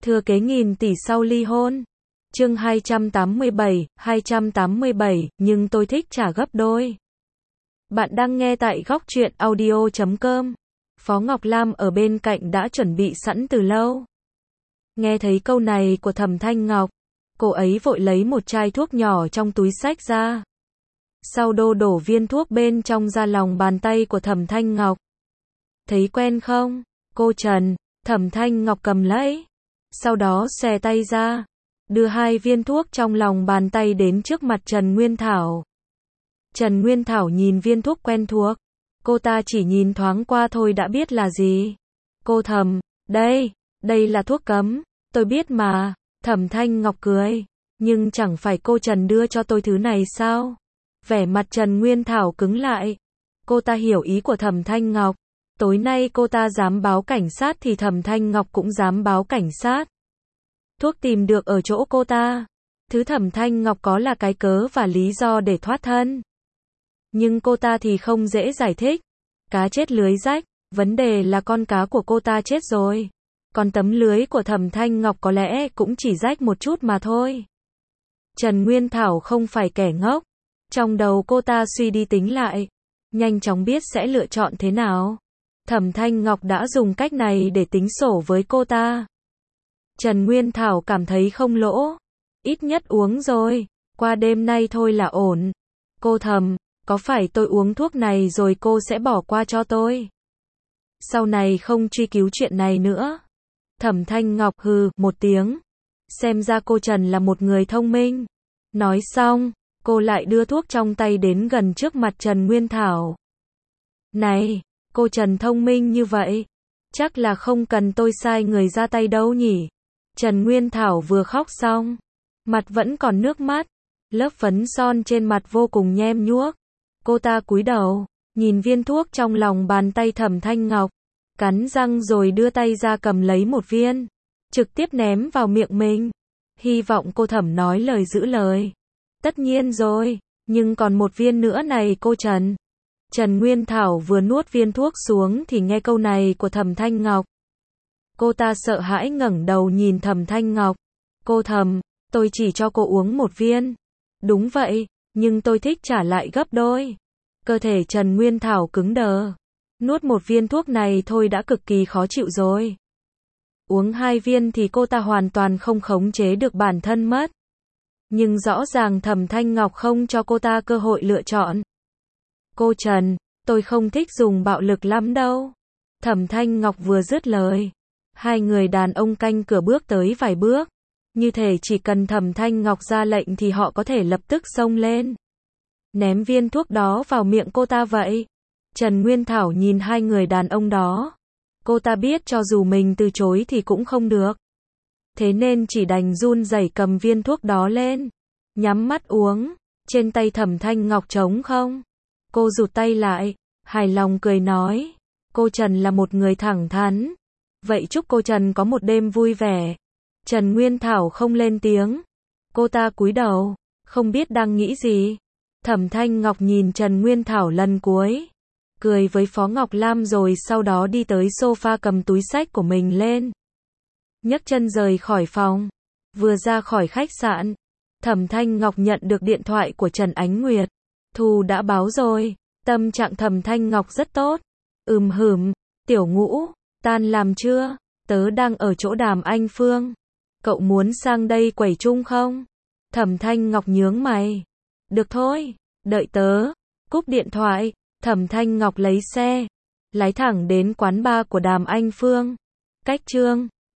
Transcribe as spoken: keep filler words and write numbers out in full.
Thừa kế nghìn tỷ sau ly hôn. Chương hai trăm tám mươi bảy, hai trăm tám mươi bảy, nhưng tôi thích trả gấp đôi. Bạn đang nghe tại góc truyện audio chấm com. Phó Ngọc Lam ở bên cạnh đã chuẩn bị sẵn từ lâu. Nghe thấy câu này của Thẩm Thanh Ngọc, cô ấy vội lấy một chai thuốc nhỏ trong túi xách ra. Sau đô đổ viên thuốc bên trong ra lòng bàn tay của Thẩm Thanh Ngọc. Thấy quen không, cô Trần? Thẩm Thanh Ngọc cầm lấy. Sau đó xòe tay ra, đưa hai viên thuốc trong lòng bàn tay đến trước mặt Trần Nguyên Thảo. Trần Nguyên Thảo nhìn viên thuốc quen thuộc, cô ta chỉ nhìn thoáng qua thôi đã biết là gì. Cô thầm, đây, đây là thuốc cấm, tôi biết mà. Thẩm Thanh Ngọc cười, nhưng chẳng phải cô Trần đưa cho tôi thứ này sao? Vẻ mặt Trần Nguyên Thảo cứng lại. Cô ta hiểu ý của Thẩm Thanh Ngọc. Tối nay cô ta dám báo cảnh sát thì Thẩm Thanh Ngọc cũng dám báo cảnh sát. Thuốc tìm được ở chỗ cô ta. Thứ Thẩm Thanh Ngọc có là cái cớ và lý do để thoát thân. Nhưng cô ta thì không dễ giải thích. Cá chết lưới rách, vấn đề là con cá của cô ta chết rồi. Còn tấm lưới của Thẩm Thanh Ngọc có lẽ cũng chỉ rách một chút mà thôi. Trần Nguyên Thảo không phải kẻ ngốc. Trong đầu cô ta suy đi tính lại, nhanh chóng biết sẽ lựa chọn thế nào. Thẩm Thanh Ngọc đã dùng cách này để tính sổ với cô ta. Trần Nguyên Thảo cảm thấy không lỗ. Ít nhất uống rồi, qua đêm nay thôi là ổn. Cô thầm, có phải tôi uống thuốc này rồi cô sẽ bỏ qua cho tôi? Sau này không truy cứu chuyện này nữa. Thẩm Thanh Ngọc hừ một tiếng. Xem ra cô Trần là một người thông minh. Nói xong, cô lại đưa thuốc trong tay đến gần trước mặt Trần Nguyên Thảo. Này, cô Trần thông minh như vậy, chắc là không cần tôi sai người ra tay đâu nhỉ? Trần Nguyên Thảo vừa khóc xong, mặt vẫn còn nước mắt, lớp phấn son trên mặt vô cùng nhem nhuốc. Cô ta cúi đầu, nhìn viên thuốc trong lòng bàn tay Thẩm Thanh Ngọc, cắn răng rồi đưa tay ra cầm lấy một viên, trực tiếp ném vào miệng mình. Hy vọng cô Thẩm nói lời giữ lời. Tất nhiên rồi, nhưng còn một viên nữa này cô Trần. Trần Nguyên Thảo vừa nuốt viên thuốc xuống thì nghe câu này của Thẩm Thanh Ngọc. Cô ta sợ hãi ngẩng đầu nhìn Thẩm Thanh Ngọc. Cô thầm, tôi chỉ cho cô uống một viên. Đúng vậy, nhưng tôi thích trả lại gấp đôi. Cơ thể Trần Nguyên Thảo cứng đờ. Nuốt một viên thuốc này thôi đã cực kỳ khó chịu rồi. Uống hai viên thì cô ta hoàn toàn không khống chế được bản thân mất. Nhưng rõ ràng Thẩm Thanh Ngọc không cho cô ta cơ hội lựa chọn. Cô Trần, tôi không thích dùng bạo lực lắm đâu. Thẩm Thanh Ngọc vừa dứt lời, hai người đàn ông canh cửa bước tới vài bước. Như thể chỉ cần Thẩm Thanh Ngọc ra lệnh thì họ có thể lập tức xông lên, ném viên thuốc đó vào miệng cô ta vậy. Trần Nguyên Thảo nhìn hai người đàn ông đó. Cô ta biết cho dù mình từ chối thì cũng không được. Thế nên chỉ đành run rẩy cầm viên thuốc đó lên, nhắm mắt uống. Trên tay Thẩm Thanh Ngọc trống không. Cô rụt tay lại, hài lòng cười nói. Cô Trần là một người thẳng thắn. Vậy chúc cô Trần có một đêm vui vẻ. Trần Nguyên Thảo không lên tiếng. Cô ta cúi đầu, không biết đang nghĩ gì. Thẩm Thanh Ngọc nhìn Trần Nguyên Thảo lần cuối, cười với Phó Ngọc Lam rồi sau đó đi tới sofa cầm túi xách của mình lên, nhấc chân rời khỏi phòng. Vừa ra khỏi khách sạn, Thẩm Thanh Ngọc nhận được điện thoại của Trần Ánh Nguyệt. Thù đã báo rồi. Tâm trạng Thẩm Thanh Ngọc rất tốt. Ừm hửm, Tiểu Ngũ, tan làm chưa? Tớ đang ở chỗ Đàm Anh Phương. Cậu muốn sang đây quẩy chung không? Thẩm Thanh Ngọc nhướng mày. Được thôi, đợi tớ. Cúp điện thoại, Thẩm Thanh Ngọc lấy xe, lái thẳng đến quán bar của Đàm Anh Phương. Cách Trương